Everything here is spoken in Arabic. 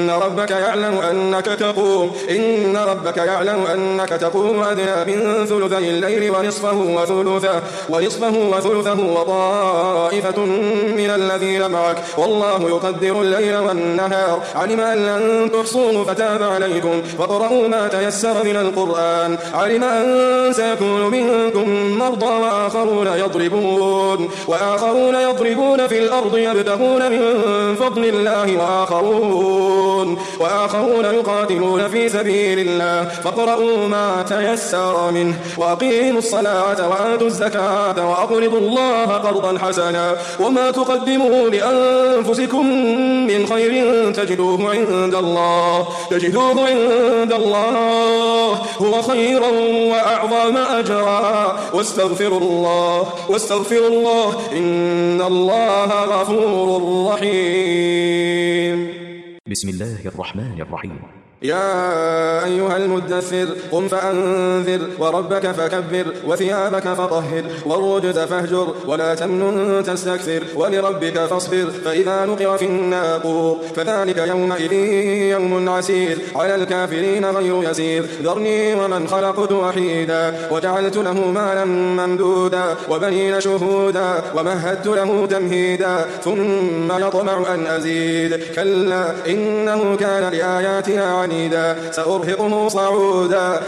إن ربك يعلم أنك تقوم أدنى من ثلثي الليل ونصفه وثلثه وطائفة من الذين معك والله يقدر الليل والنهار علم أن لن تحصوه فتاب عليكم فاقرؤوا ما تيسر من القرآن علم أن سيكون منكم مرضى وآخرون يضربون في الأرض يبتغون من فضل الله وآخرون يقاتلون في سبيل الله فاقرؤوا ما تيسر منه وأقيموا الصلاة وآتوا الزكاة وأقرضوا الله قرضا حسنا وما تقدموا لأنفسكم من خير تجدوه عند الله هو خيرا وأعظم أجرا واستغفر الله إن الله غفور رحيم. بسم الله الرحمن الرحيم. يا أيها المدثر قم فأنذر وربك فكبر وثيابك فطهر والرجز فاهجر ولا تمنن تستكثر ولربك فاصبر فإذا نقر في الناقور فذلك يومئذ يوم عسير على الكافرين غير يسير ذرني ومن خلقت وحيدا وجعلت له مالا ممدودا وبنين شهودا ومهدت له تمهيدا ثم يطمع أن أزيد كلا إنه كان لآياتنا عنيدا سأرهقه صعودا